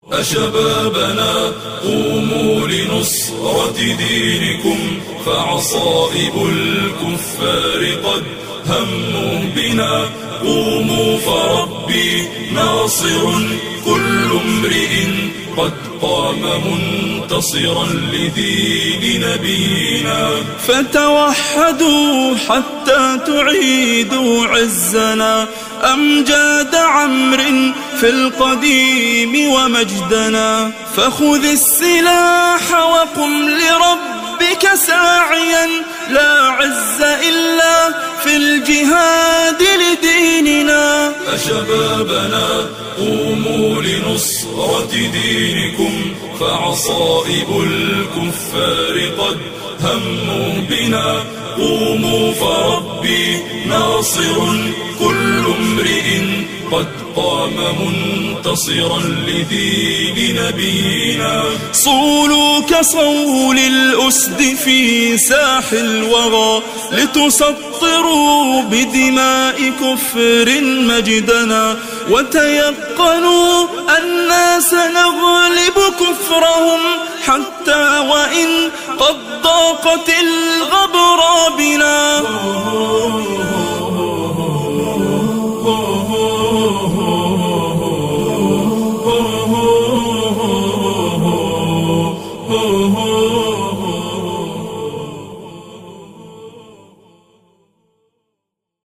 أشبابنا قوموا لنصرة دينكم، فعصائب الكفار قد هموا بنا. قوموا فربي ناصر كل امرئ قد قام منتصرا لدين نبينا. فتوحدوا حتى تعيدوا عزنا، أمجاد عمرو في القديم ومجدنا. فخذ السلاح وقم لربك ساعيا، لا عز إلا في الجهاد لديننا. أشبابنا قوموا لنصرة دينكم، فعصائب الكفار قد هموا بنا. قوموا فربي ناصر كل امرئ قد قام منتصرا لدين نبينا. صولوا كصول الأسد في ساح الوغى، لتسطروا بدماء كفر مجدنا. وتيقنوا أننا سنغلب كفرهم، حتى وإن قد ضاقت الغبرى بنا.